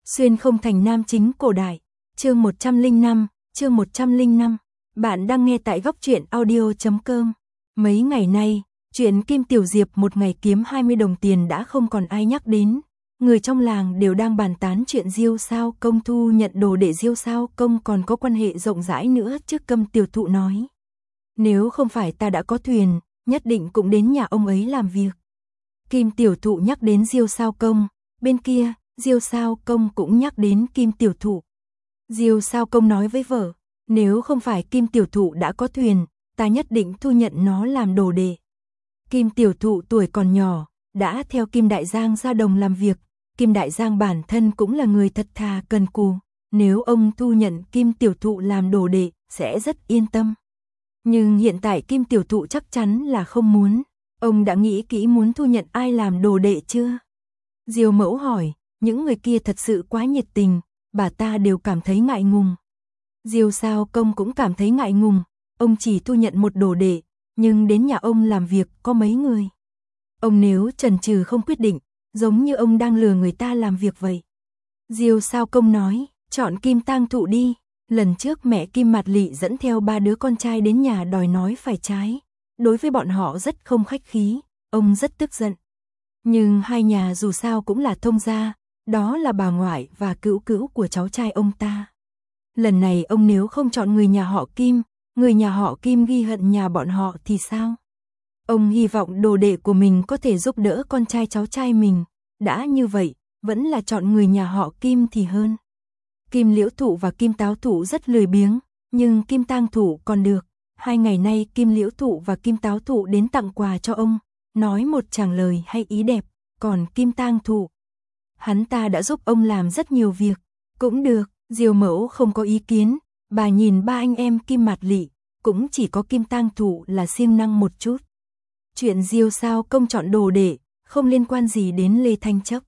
Xuyên không thành nam chính cổ đại, chương 105, chương 105. Bạn đang nghe tại góc truyện audio.com. Mấy ngày nay, chuyện Kim Tiểu Diệp một ngày kiếm 20 đồng tiền đã không còn ai nhắc đến. Người trong làng đều đang bàn tán chuyện Diêu Sao Công thu nhận đồ để Diêu Sao Công còn có quan hệ rộng rãi nữa trước Câm Tiểu Thụ nói. Nếu không phải ta đã có thuyền, nhất định cũng đến nhà ông ấy làm việc. Kim Tiểu Thụ nhắc đến Diêu Sao Công, bên kia, Diêu Sao Công cũng nhắc đến Kim Tiểu Thụ. Diêu Sao Công nói với vợ, nếu không phải Kim Tiểu Thụ đã có thuyền, ta nhất định thu nhận nó làm đồ đệ. Kim Tiểu Thụ tuổi còn nhỏ, đã theo Kim Đại Giang ra đồng làm việc, Kim Đại Giang bản thân cũng là người thật thà cần cù, nếu ông thu nhận Kim Tiểu Thụ làm đồ đệ, sẽ rất yên tâm. Nhưng hiện tại Kim Tiểu Thụ chắc chắn là không muốn, ông đã nghĩ kỹ muốn thu nhận ai làm đồ đệ chưa? Diêu Mẫu hỏi, những người kia thật sự quá nhiệt tình, bà ta đều cảm thấy ngại ngùng. Diêu Sao Công cũng cảm thấy ngại ngùng, ông chỉ thu nhận một đồ đệ, nhưng đến nhà ông làm việc có mấy người. Ông nếu chần chừ không quyết định, giống như ông đang lừa người ta làm việc vậy. Diêu Sao Công nói, chọn Kim Tang Thụ đi, lần trước mẹ Kim Mạt Lị dẫn theo 3 đứa con trai đến nhà đòi nói phải trái. Đối với bọn họ rất không khách khí, ông rất tức giận. Nhưng hai nhà dù sao cũng là thông gia, đó là bà ngoại và cữu cữu của cháu trai ông ta. Lần này ông nếu không chọn người nhà họ Kim, người nhà họ Kim ghi hận nhà bọn họ thì sao? Ông hy vọng đồ đệ của mình có thể giúp đỡ con trai cháu trai mình, đã như vậy, vẫn là chọn người nhà họ Kim thì hơn. Kim Liễu Thụ và Kim Táo Thụ rất lười biếng, nhưng Kim Tang Thụ còn được. 2 ngày nay Kim Liễu Thụ và Kim Táo Thụ đến tặng quà cho ông, nói một tràng lời hay ý đẹp, còn Kim Tang Thụ, hắn ta đã giúp ông làm rất nhiều việc, cũng được, Diêu Mẫu không có ý kiến, bà nhìn 3 anh em Kim Mạt Lị, cũng chỉ có Kim Tang Thụ là siêng năng một chút. Chuyện Diêu Sao Công chọn đồ đệ, không liên quan gì đến Lê Thanh Chấp.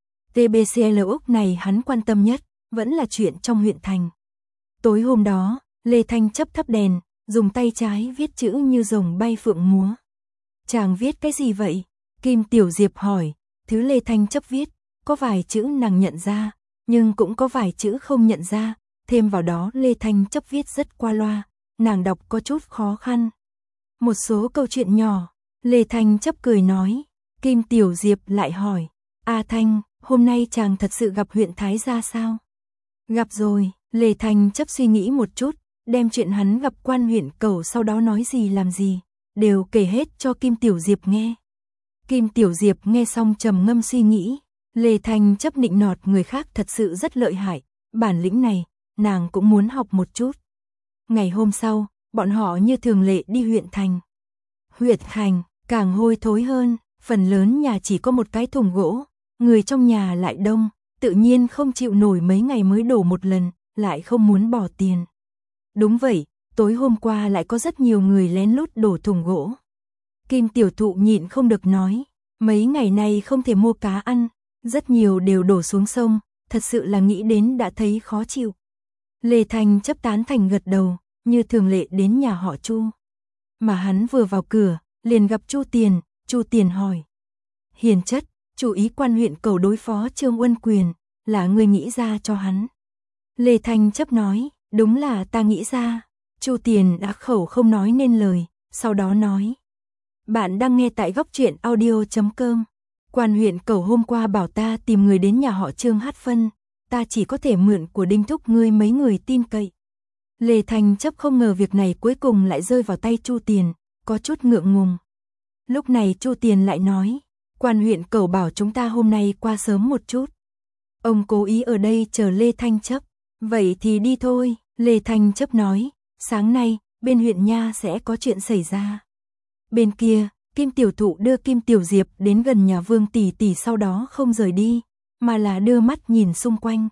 TBCL Úc này hắn quan tâm nhất, vẫn là chuyện trong huyện thành. Tối hôm đó, Lê Thanh Chấp thắp đèn, dùng tay trái viết chữ như rồng bay phượng múa. Chàng viết cái gì vậy? Kim Tiểu Diệp hỏi, thứ Lê Thanh Chấp viết, có vài chữ nàng nhận ra, nhưng cũng có vài chữ không nhận ra, thêm vào đó Lê Thanh Chấp viết rất qua loa, nàng đọc có chút khó khăn. Một số câu chuyện nhỏ, Lê Thanh Chấp cười nói, Kim Tiểu Diệp lại hỏi, A Thanh, hôm nay chàng thật sự gặp huyện Thái gia sao? Gặp rồi, Lê Thanh Chấp suy nghĩ một chút, đem chuyện hắn gặp quan huyện Cầu sau đó nói gì làm gì, đều kể hết cho Kim Tiểu Diệp nghe. Kim Tiểu Diệp nghe xong trầm ngâm suy nghĩ, Lê Thanh Chấp nịnh nọt người khác thật sự rất lợi hại, bản lĩnh này, nàng cũng muốn học một chút. Ngày hôm sau, bọn họ như thường lệ đi huyện thành. Huyện thành, càng hôi thối hơn, phần lớn nhà chỉ có một cái thùng gỗ, người trong nhà lại đông, tự nhiên không chịu nổi mấy ngày mới đổ một lần, lại không muốn bỏ tiền. Đúng vậy, tối hôm qua lại có rất nhiều người lén lút đổ thùng gỗ. Kim Tiểu Thụ nhịn không được nói, mấy ngày nay không thể mua cá ăn, rất nhiều đều đổ xuống sông, thật sự là nghĩ đến đã thấy khó chịu. Lê Thanh Chấp tán thành gật đầu, như thường lệ đến nhà họ Chu. Mà hắn vừa vào cửa, liền gặp Chu Tiền hỏi. Hiền chất, chủ ý quan huyện Cầu đối phó Trương Uân Quyền, là người nghĩ ra cho hắn. Lê Thanh Chấp nói, đúng là ta nghĩ ra. Chu Tiền đã khẩu không nói nên lời, sau đó nói. Bạn đang nghe tại góc truyện audio.com. Quan huyện Cầu hôm qua bảo ta tìm người đến nhà họ Trương hát phân, ta chỉ có thể mượn của Đinh Thúc ngươi mấy người tin cậy. Lê Thanh Chấp không ngờ việc này cuối cùng lại rơi vào tay Chu Tiền, có chút ngượng ngùng. Lúc này Chu Tiền lại nói, quan huyện Cầu bảo chúng ta hôm nay qua sớm một chút. Ông cố ý ở đây chờ Lê Thanh Chấp, vậy thì đi thôi. Lê Thanh Chấp nói, sáng nay, bên huyện nha sẽ có chuyện xảy ra. Bên kia, Kim Tiểu Thụ đưa Kim Tiểu Diệp đến gần nhà Vương tỷ tỷ sau đó không rời đi, mà là đưa mắt nhìn xung quanh.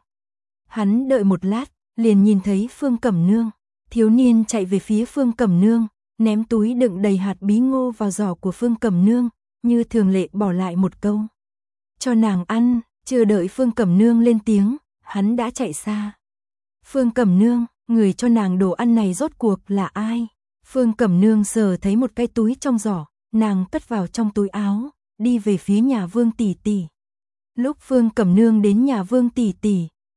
Hắn đợi một lát, liền nhìn thấy Phương Cẩm Nương. Thiếu niên chạy về phía Phương Cẩm Nương, ném túi đựng đầy hạt bí ngô vào giỏ của Phương Cẩm Nương, như thường lệ bỏ lại một câu. Cho nàng ăn, chưa đợi Phương Cẩm Nương lên tiếng, hắn đã chạy xa. Phương Cẩm Nương, người cho nàng đồ ăn này rốt cuộc là ai? Phương Cẩm Nương sờ thấy một cái túi trong giỏ, nàng cất vào trong túi áo, đi về phía nhà Vương tỷ tỷ. Lúc Phương Cẩm Nương đến nhà Vương tỷ tỷ,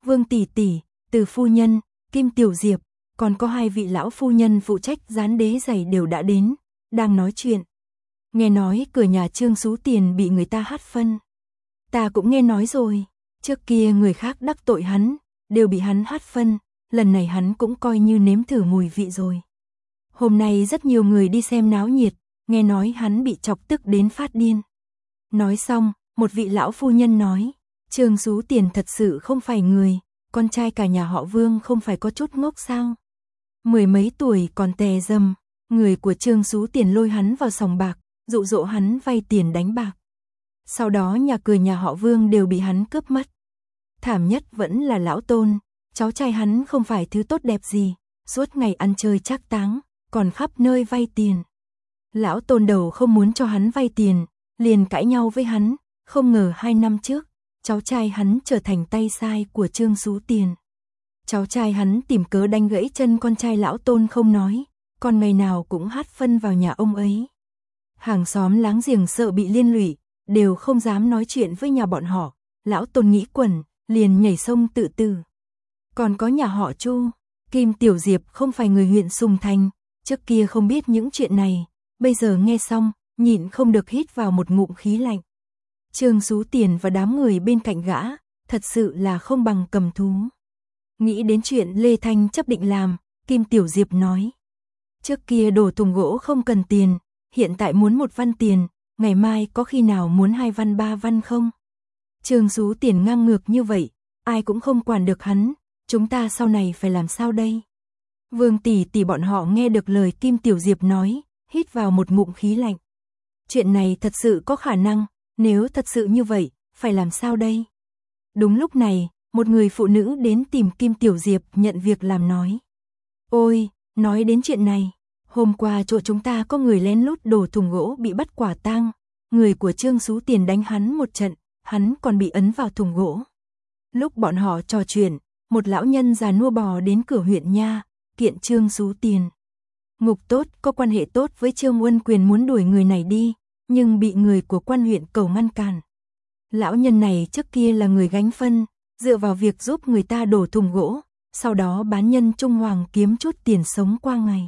Vương tỷ tỷ, Từ phu nhân, Kim Tiểu Diệp, còn có 2 vị lão phu nhân phụ trách dán đế giày đều đã đến, đang nói chuyện. Nghe nói cửa nhà Trương Sú Tiền bị người ta hát phân. Ta cũng nghe nói rồi, trước kia người khác đắc tội hắn, đều bị hắn hát phân, lần này hắn cũng coi như nếm thử mùi vị rồi. Hôm nay rất nhiều người đi xem náo nhiệt, nghe nói hắn bị chọc tức đến phát điên. Nói xong, một vị lão phu nhân nói, Trương Sú Tiền thật sự không phải người, con trai cả nhà họ Vương không phải có chút ngốc sao? 10 mấy tuổi còn tè dầm, người của Trương Sú Tiền lôi hắn vào sòng bạc, dụ dỗ hắn vay tiền đánh bạc. Sau đó nhà cửa nhà họ Vương đều bị hắn cướp mất. Thảm nhất vẫn là lão Tôn, cháu trai hắn không phải thứ tốt đẹp gì, suốt ngày ăn chơi trác táng, còn khắp nơi vay tiền. Lão Tôn đầu không muốn cho hắn vay tiền, liền cãi nhau với hắn, không ngờ 2 năm trước, cháu trai hắn trở thành tay sai của Trương Sú Tiền. Cháu trai hắn tìm cớ đánh gãy chân con trai lão Tôn không nói, còn ngày nào cũng hát phân vào nhà ông ấy. Hàng xóm láng giềng sợ bị liên lụy, đều không dám nói chuyện với nhà bọn họ, lão Tôn nghĩ quẩn, liền nhảy sông tự tử. Còn có nhà họ Chu, Kim Tiểu Diệp không phải người huyện Sùng Thành, trước kia không biết những chuyện này, bây giờ nghe xong, nhịn không được hít vào một ngụm khí lạnh. Trương Sú Tiền và đám người bên cạnh gã, thật sự là không bằng cầm thú. Nghĩ đến chuyện Lê Thanh chấp định làm, Kim Tiểu Diệp nói. Trước kia đổ thùng gỗ không cần tiền, hiện tại muốn 1 văn tiền, ngày mai có khi nào muốn 2 văn 3 văn không? Trương Sú Tiền ngang ngược như vậy, ai cũng không quản được hắn, chúng ta sau này phải làm sao đây? Vương tỷ tỷ bọn họ nghe được lời Kim Tiểu Diệp nói, hít vào một ngụm khí lạnh. Chuyện này thật sự có khả năng, nếu thật sự như vậy, phải làm sao đây? Đúng lúc này, một người phụ nữ đến tìm Kim Tiểu Diệp nhận việc làm nói. Ôi, nói đến chuyện này, hôm qua chỗ chúng ta có người lén lút đổ thùng gỗ bị bắt quả tang, người của Trương Sú Tiền đánh hắn một trận, hắn còn bị ấn vào thùng gỗ. Lúc bọn họ trò chuyện, một lão nhân già nua bò đến cửa huyện nha, kiện Trương Sú Tiền. Ngục tốt có quan hệ tốt với Trương Uân Quyền muốn đuổi người này đi, nhưng bị người của quan huyện cầu ngăn cản. Lão nhân này trước kia là người gánh phân, dựa vào việc giúp người ta đổ thùng gỗ, sau đó bán nhân Trung Hoàng kiếm chút tiền sống qua ngày.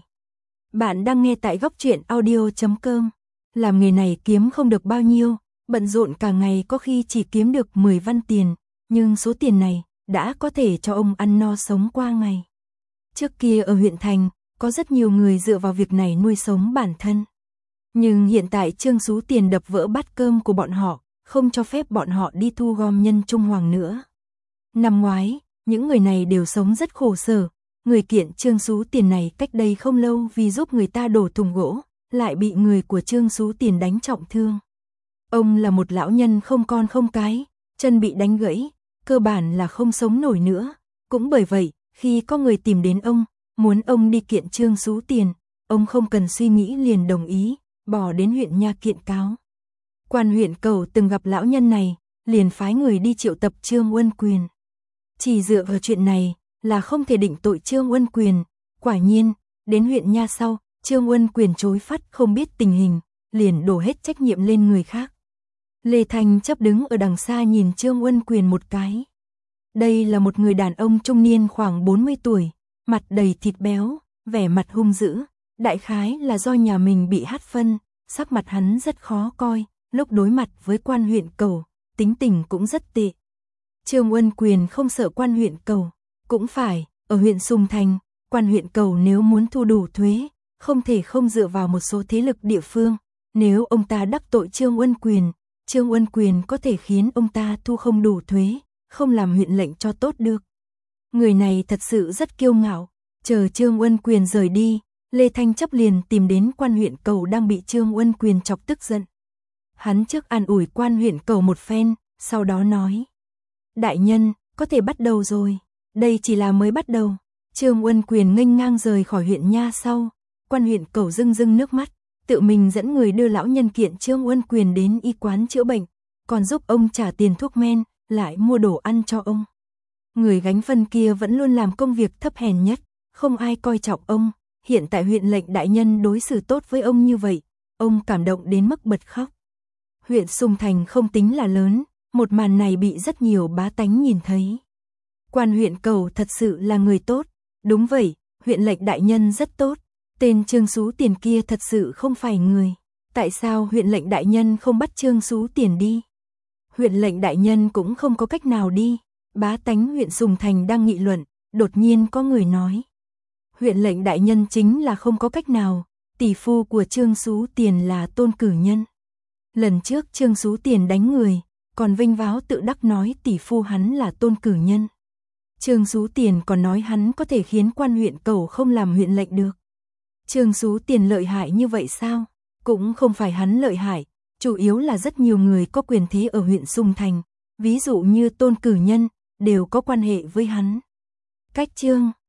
Bạn đang nghe tại góc truyện audio.com. Làm nghề này kiếm không được bao nhiêu, bận rộn cả ngày có khi chỉ kiếm được 10 văn tiền, nhưng số tiền này đã có thể cho ông ăn no sống qua ngày. Trước kia ở huyện thành, có rất nhiều người dựa vào việc này nuôi sống bản thân. Nhưng hiện tại Trương Sú Tiền đập vỡ bát cơm của bọn họ, không cho phép bọn họ đi thu gom nhân Trung Hoàng nữa. Năm ngoái, những người này đều sống rất khổ sở, người kiện Trương Sú Tiền này cách đây không lâu vì giúp người ta đổ thùng gỗ, lại bị người của Trương Sú Tiền đánh trọng thương. Ông là một lão nhân không con không cái, chân bị đánh gãy, cơ bản là không sống nổi nữa. Cũng bởi vậy, khi có người tìm đến ông, muốn ông đi kiện Trương Sú Tiền, ông không cần suy nghĩ liền đồng ý, bỏ đến huyện nha kiện cáo. Quan huyện Cầu từng gặp lão nhân này, liền phái người đi triệu tập Trương Uân Quyền. Chỉ dựa vào chuyện này là không thể định tội Trương Uân Quyền. Quả nhiên, đến huyện nha sau, Trương Uân Quyền chối phát không biết tình hình, liền đổ hết trách nhiệm lên người khác. Lê Thanh chấp đứng ở đằng xa nhìn Trương Uân Quyền một cái. Đây là một người đàn ông trung niên khoảng 40 tuổi, mặt đầy thịt béo, vẻ mặt hung dữ, đại khái là do nhà mình bị hát phân, sắc mặt hắn rất khó coi, lúc đối mặt với quan huyện Cầu, tính tình cũng rất tệ. Trương Uân Quyền không sợ quan huyện Cầu, cũng phải, ở huyện Sùng Thành, quan huyện Cầu nếu muốn thu đủ thuế, không thể không dựa vào một số thế lực địa phương, nếu ông ta đắc tội Trương Uân Quyền có thể khiến ông ta thu không đủ thuế, không làm huyện lệnh cho tốt được. Người này thật sự rất kiêu ngạo, chờ Trương Uân Quyền rời đi, Lê Thanh chấp liền tìm đến quan huyện Cầu đang bị Trương Uân Quyền chọc tức giận. Hắn trước an ủi quan huyện Cầu một phen, sau đó nói. Đại nhân, có thể bắt đầu rồi, đây chỉ là mới bắt đầu. Trương Uân Quyền nghênh ngang rời khỏi huyện nha sau, quan huyện Cầu rưng rưng nước mắt, tự mình dẫn người đưa lão nhân kiện Trương Uân Quyền đến y quán chữa bệnh, còn giúp ông trả tiền thuốc men, lại mua đồ ăn cho ông. Người gánh phân kia vẫn luôn làm công việc thấp hèn nhất, không ai coi trọng ông, hiện tại huyện lệnh đại nhân đối xử tốt với ông như vậy, ông cảm động đến mức bật khóc. Huyện Sùng Thành không tính là lớn, một màn này bị rất nhiều bá tánh nhìn thấy. Quan huyện Cầu thật sự là người tốt. Đúng vậy, huyện lệnh đại nhân rất tốt. Tên Trương Sú Tiền kia thật sự không phải người. Tại sao huyện lệnh đại nhân không bắt Trương Sú Tiền đi? Huyện lệnh đại nhân cũng không có cách nào đi. Bá tánh huyện Sùng Thành đang nghị luận, đột nhiên có người nói. Huyện lệnh đại nhân chính là không có cách nào, tỷ phu của Trương Sú Tiền là Tôn Cử Nhân. Lần trước Trương Sú Tiền đánh người, còn vinh váo tự đắc nói tỷ phu hắn là Tôn Cử Nhân. Trương Sú Tiền còn nói hắn có thể khiến quan huyện Cầu không làm huyện lệnh được. Trương Sú Tiền lợi hại như vậy sao? Cũng không phải hắn lợi hại, chủ yếu là rất nhiều người có quyền thế ở huyện Sùng Thành, ví dụ như Tôn Cử Nhân, đều có quan hệ với hắn. Cách chương